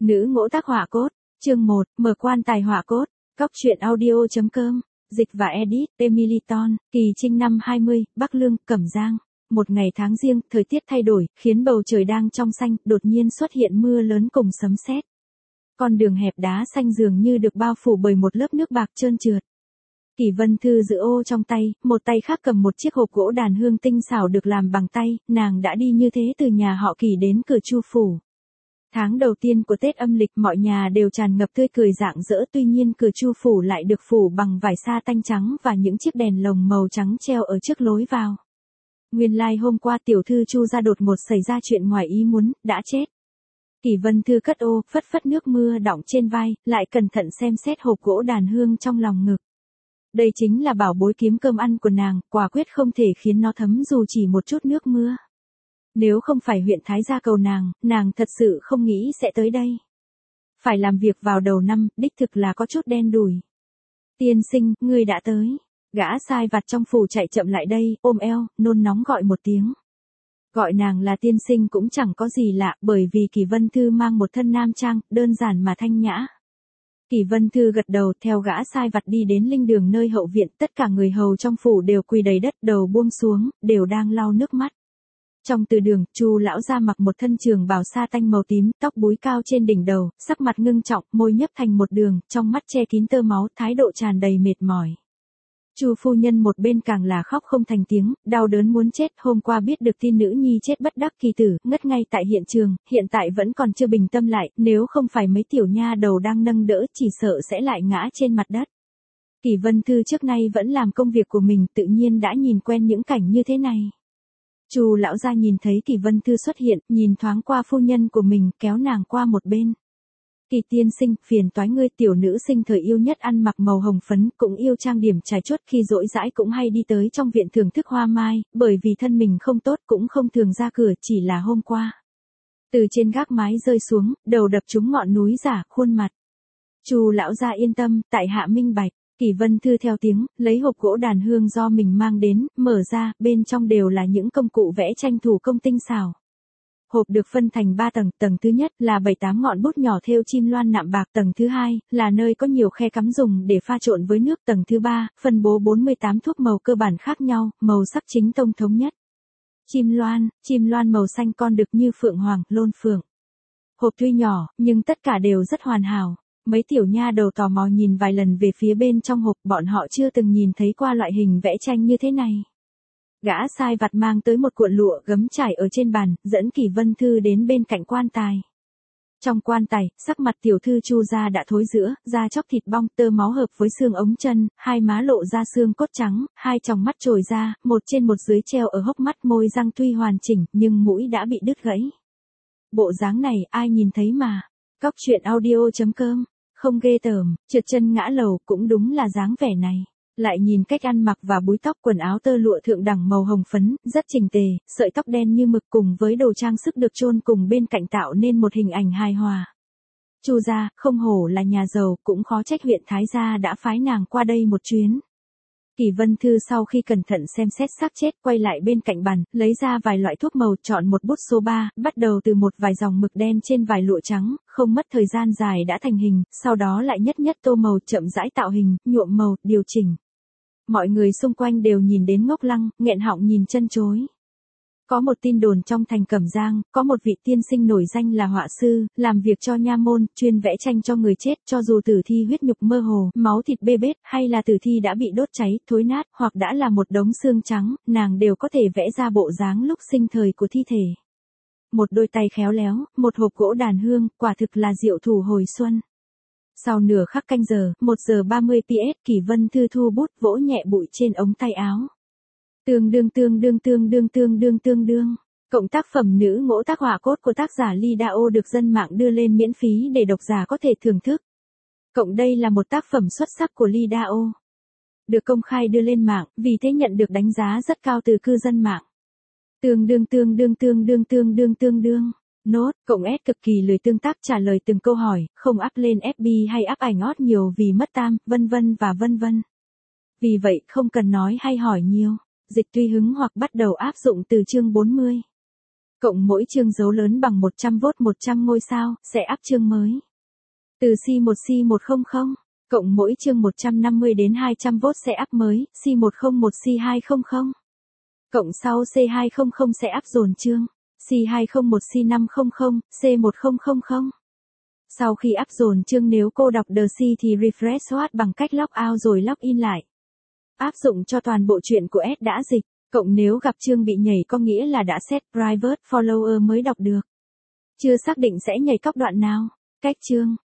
Nữ ngỗ tác họa cốt, chương 1, mở quan tài họa cốt, Cóc truyện audio.com, dịch và edit, Emily Ton, Kỳ Trinh năm 20, Bắc Lương, Cẩm Giang. Một ngày tháng riêng, thời tiết thay đổi, khiến bầu trời đang trong xanh, đột nhiên xuất hiện mưa lớn cùng sấm sét. Con đường hẹp đá xanh dường như được bao phủ bởi một lớp nước bạc trơn trượt. Kỷ Vân Thư giữ ô trong tay, một tay khác cầm một chiếc hộp gỗ đàn hương tinh xảo được làm bằng tay, nàng đã đi như thế từ nhà họ Kỷ đến cửa Chu phủ. Tháng đầu tiên của Tết âm lịch mọi nhà đều tràn ngập tươi cười rạng rỡ, tuy nhiên cửa Chu phủ lại được phủ bằng vải sa tanh trắng và những chiếc đèn lồng màu trắng treo ở trước lối vào. Nguyên lai hôm qua tiểu thư Chu gia đột ngột xảy ra chuyện ngoài ý muốn, đã chết. Kỷ Vân Thư cất ô, phất phất nước mưa đọng trên vai, lại cẩn thận xem xét hộp gỗ đàn hương trong lòng ngực. Đây chính là bảo bối kiếm cơm ăn của nàng, quả quyết không thể khiến nó thấm dù chỉ một chút nước mưa. Nếu không phải huyện Thái gia cầu nàng thật sự không nghĩ sẽ tới đây. Phải làm việc vào đầu năm, đích thực là có chút đen đủi. Tiên sinh, ngươi đã tới. Gã sai vặt trong phủ chạy chậm lại đây, ôm eo, nôn nóng gọi một tiếng. Gọi nàng là tiên sinh cũng chẳng có gì lạ, bởi vì Kỷ Vân Thư mang một thân nam trang, đơn giản mà thanh nhã. Kỷ Vân Thư gật đầu, theo gã sai vặt đi đến linh đường nơi hậu viện, tất cả người hầu trong phủ đều quỳ đầy đất, đầu buông xuống, đều đang lau nước mắt. Trong từ đường, Chu lão gia mặc một thân trường bào sa tanh màu tím, tóc búi cao trên đỉnh đầu, sắc mặt ngưng trọng, môi nhấp thành một đường, trong mắt che kín tơ máu, thái độ tràn đầy mệt mỏi. Chu phu nhân một bên càng là khóc không thành tiếng, đau đớn muốn chết, hôm qua biết được tin nữ nhi chết bất đắc kỳ tử, ngất ngay tại hiện trường, hiện tại vẫn còn chưa bình tâm lại, nếu không phải mấy tiểu nha đầu đang nâng đỡ chỉ sợ sẽ lại ngã trên mặt đất. Kỷ Vân Thư trước nay vẫn làm công việc của mình, tự nhiên đã nhìn quen những cảnh như thế này. Chu lão gia nhìn thấy Kỷ Vân Thư xuất hiện, nhìn thoáng qua phu nhân của mình, kéo nàng qua một bên. Kỷ tiên sinh, phiền toái ngươi, tiểu nữ sinh thời yêu nhất ăn mặc màu hồng phấn, cũng yêu trang điểm trải chuốt, khi rỗi rãi cũng hay đi tới trong viện thưởng thức hoa mai, bởi vì thân mình không tốt cũng không thường ra cửa, chỉ là hôm qua. Từ trên gác mái rơi xuống, đầu đập trúng ngọn núi giả, khuôn mặt. Chu lão gia yên tâm, tại hạ minh bạch. Kỷ Vân Thư theo tiếng, lấy hộp gỗ đàn hương do mình mang đến, mở ra, bên trong đều là những công cụ vẽ tranh thủ công tinh xảo. Hộp được phân thành 3 tầng, tầng thứ nhất là 7-8 ngọn bút nhỏ thêu chim loan nạm bạc, tầng thứ hai là nơi có nhiều khe cắm dùng để pha trộn với nước, tầng thứ 3 phân bố 48 thuốc màu cơ bản khác nhau, màu sắc chính tông thống nhất. Chim loan màu xanh con đực như phượng hoàng, lôn phượng. Hộp tuy nhỏ, nhưng tất cả đều rất hoàn hảo. Mấy tiểu nha đầu tò mò nhìn vài lần về phía bên trong hộp, bọn họ chưa từng nhìn thấy qua loại hình vẽ tranh như thế này. Gã sai vặt mang tới một cuộn lụa gấm trải ở trên bàn, dẫn Kỷ Vân Thư đến bên cạnh quan tài. Trong quan tài, sắc mặt tiểu thư Chu gia đã thối rữa, da chóc thịt bong, tơ máu hợp với xương ống chân, hai má lộ ra xương cốt trắng, hai tròng mắt trồi ra, một trên một dưới treo ở hốc mắt, môi răng tuy hoàn chỉnh, nhưng mũi đã bị đứt gãy. Bộ dáng này ai nhìn thấy mà. Cóc truyện audio.com, không ghê tởm, trượt chân ngã lầu, cũng đúng là dáng vẻ này. Lại nhìn cách ăn mặc và búi tóc, quần áo tơ lụa thượng đẳng màu hồng phấn, rất chỉnh tề, sợi tóc đen như mực cùng với đồ trang sức được chôn cùng bên cạnh tạo nên một hình ảnh hài hòa. Chu gia, không hổ là nhà giàu, cũng khó trách huyện Thái gia đã phái nàng qua đây một chuyến. Kỷ Vân Thư sau khi cẩn thận xem xét xác chết, quay lại bên cạnh bàn, lấy ra vài loại thuốc màu, chọn một bút số 3, bắt đầu từ một vài dòng mực đen trên vài lụa trắng, không mất thời gian dài đã thành hình, sau đó lại nhất nhất tô màu, chậm rãi tạo hình, nhuộm màu, điều chỉnh. Mọi người xung quanh đều nhìn đến ngốc lăng, nghẹn họng nhìn chân chối. Có một tin đồn trong thành Cẩm Giang, có một vị tiên sinh nổi danh là họa sư, làm việc cho nha môn, chuyên vẽ tranh cho người chết, cho dù tử thi huyết nhục mơ hồ, máu thịt bê bết, hay là tử thi đã bị đốt cháy, thối nát, hoặc đã là một đống xương trắng, nàng đều có thể vẽ ra bộ dáng lúc sinh thời của thi thể. Một đôi tay khéo léo, một hộp gỗ đàn hương, quả thực là diệu thủ hồi xuân. Sau nửa khắc canh giờ, 1 giờ 30 PS, Kỷ Vân Thư thu bút vỗ nhẹ bụi trên ống tay áo. Tương đương. Cộng tác phẩm nữ ngỗ tác họa cốt của tác giả Ly Dao được dân mạng đưa lên miễn phí để độc giả có thể thưởng thức. Cộng đây là một tác phẩm xuất sắc của Ly Dao. Được công khai đưa lên mạng, vì thế nhận được đánh giá rất cao từ cư dân mạng. Tương đương. Nốt, cộng S cực kỳ lười tương tác trả lời từng câu hỏi, không up lên FB hay up ảnh ót nhiều vì mất tam, vân vân. Vì vậy không cần nói hay hỏi nhiều. Dịch tùy hứng hoặc bắt đầu áp dụng từ chương 40. Cộng mỗi chương dấu lớn bằng 100V 100 ngôi sao, sẽ up chương mới. Từ C1 C100, cộng mỗi chương 150 đến 200V sẽ up mới, C101 C200. Cộng sau C200 sẽ up dồn chương, C201 C500, C1000. Sau khi up dồn chương nếu cô đọc the C thì refresh Word bằng cách log out rồi log in lại. Áp dụng cho toàn bộ truyện của S đã dịch. Cộng nếu gặp chương bị nhảy có nghĩa là đã set private follower mới đọc được. Chưa xác định sẽ nhảy cóc đoạn nào. Cách chương.